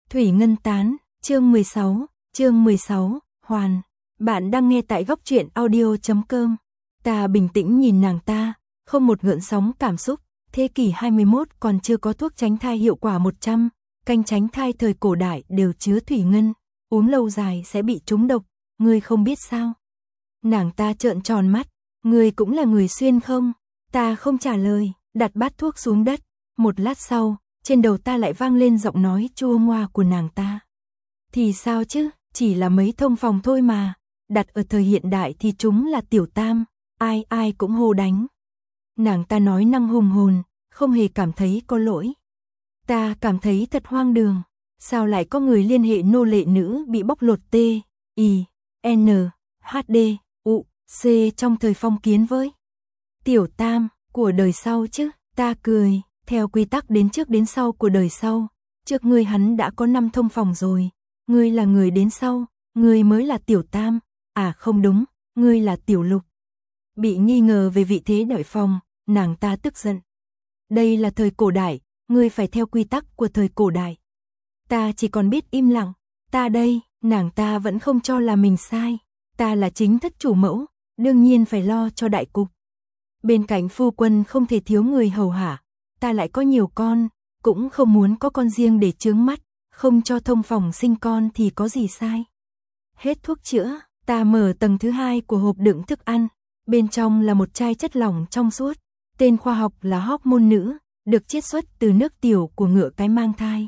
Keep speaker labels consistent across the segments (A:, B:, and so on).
A: Thủy Ngân Tán, chương 16, Hoàn. Bạn đang nghe tại góc truyện audio.com. Ta bình tĩnh nhìn nàng ta, không một gợn sóng cảm xúc. Thế kỷ 21 còn chưa có thuốc tránh thai hiệu quả 100, canh tránh thai thời cổ đại đều chứa thủy ngân, uống lâu dài sẽ bị trúng độc, ngươi không biết sao? Nàng ta trợn tròn mắt, ngươi cũng là người xuyên không? Ta không trả lời, đặt bát thuốc xuống đất. Một lát sau, trên đầu ta lại vang lên giọng nói chua ngoa của nàng ta. Thì sao chứ, chỉ là mấy thông phòng thôi mà, đặt ở thời hiện đại thì chúng là tiểu tam, ai ai cũng hô đánh. Nàng ta nói năng hùng hồn, không hề cảm thấy có lỗi. Ta cảm thấy thật hoang đường, sao lại có người liên hệ nô lệ nữ bị bóc lột T, I, N, H, D, U, C trong thời phong kiến với tiểu tam của đời sau chứ? Ta cười, theo quy tắc đến trước đến sau của đời sau, trước ngươi hắn đã có 5 thông phòng rồi, ngươi là người đến sau, ngươi mới là tiểu tam, à không đúng, ngươi là tiểu lục. Bị nghi ngờ về vị thế đợi phòng, nàng ta tức giận. Đây là thời cổ đại, ngươi phải theo quy tắc của thời cổ đại. Ta chỉ còn biết im lặng, ta đây, nàng ta vẫn không cho là mình sai, ta là chính thất chủ mẫu, đương nhiên phải lo cho đại cục. Bên cạnh phu quân không thể thiếu người hầu hạ, ta lại có nhiều con, cũng không muốn có con riêng để chướng mắt, không cho thông phòng sinh con thì có gì sai. Hết thuốc chữa, ta mở tầng thứ 2 của hộp đựng thức ăn, bên trong là một chai chất lỏng trong suốt, tên khoa học là hormone nữ, được chiết xuất từ nước tiểu của ngựa cái mang thai.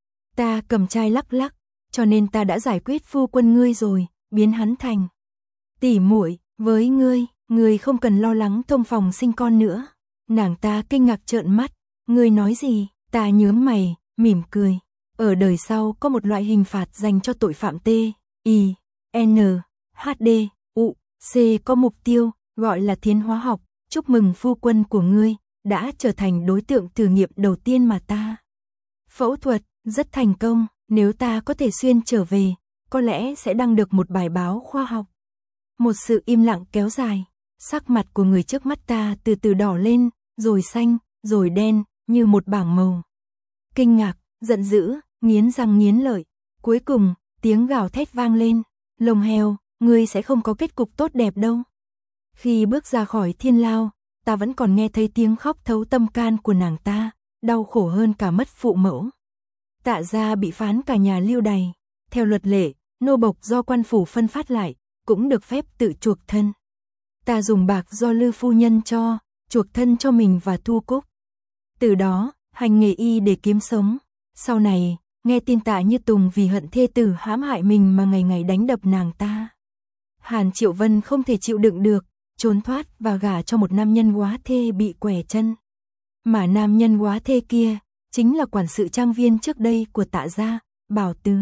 A: Ta cầm chai lắc lắc, cho nên ta đã giải quyết phu quân ngươi rồi, biến hắn thành tỷ muội với ngươi, ngươi không cần lo lắng thông phòng sinh con nữa. Nàng ta kinh ngạc trợn mắt, ngươi nói gì? Ta nhướng mày, mỉm cười. Ở đời sau có một loại hình phạt dành cho tội phạm T, I, N, H, D, U, C có mục tiêu, gọi là thiến hóa học. Chúc mừng phu quân của ngươi, đã trở thành đối tượng thử nghiệm đầu tiên mà ta phẫu thuật, rất thành công. Nếu ta có thể xuyên trở về, có lẽ sẽ đăng được một bài báo khoa học. Một sự im lặng kéo dài, sắc mặt của người trước mắt ta từ từ đỏ lên, rồi xanh, rồi đen, như một bảng màu. Kinh ngạc, giận dữ, nghiến răng nghiến lợi. Cuối cùng, tiếng gào thét vang lên. Lồng heo, ngươi sẽ không có kết cục tốt đẹp đâu. Khi bước ra khỏi thiên lao, ta vẫn còn nghe thấy tiếng khóc thấu tâm can của nàng ta, đau khổ hơn cả mất phụ mẫu. Tạ gia bị phán cả nhà lưu đày. Theo luật lệ, nô bộc do quan phủ phân phát lại, cũng được phép tự chuộc thân. Ta dùng bạc do Lư phu nhân cho, chuộc thân cho mình và Thu Cúc. Từ đó, hành nghề y để kiếm sống. Sau này, nghe tin Tạ Như Tùng vì hận thê tử hãm hại mình mà ngày ngày đánh đập nàng ta. Hàn Triệu Vân không thể chịu đựng được, trốn thoát và gả cho một nam nhân quá thê bị quẻ chân. Mà nam nhân quá thê kia, chính là quản sự trang viên trước đây của Tạ gia, Bảo Tứ.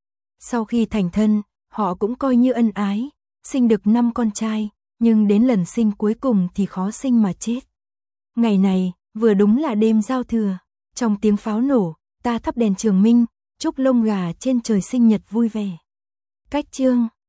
A: Sau khi thành thân, họ cũng coi như ân ái, sinh được 5 con trai, nhưng đến lần sinh cuối cùng thì khó sinh mà chết. Ngày này, vừa đúng là đêm giao thừa, trong tiếng pháo nổ, ta thắp đèn trường minh, chúc lông gà trên trời sinh nhật vui vẻ. Cách chương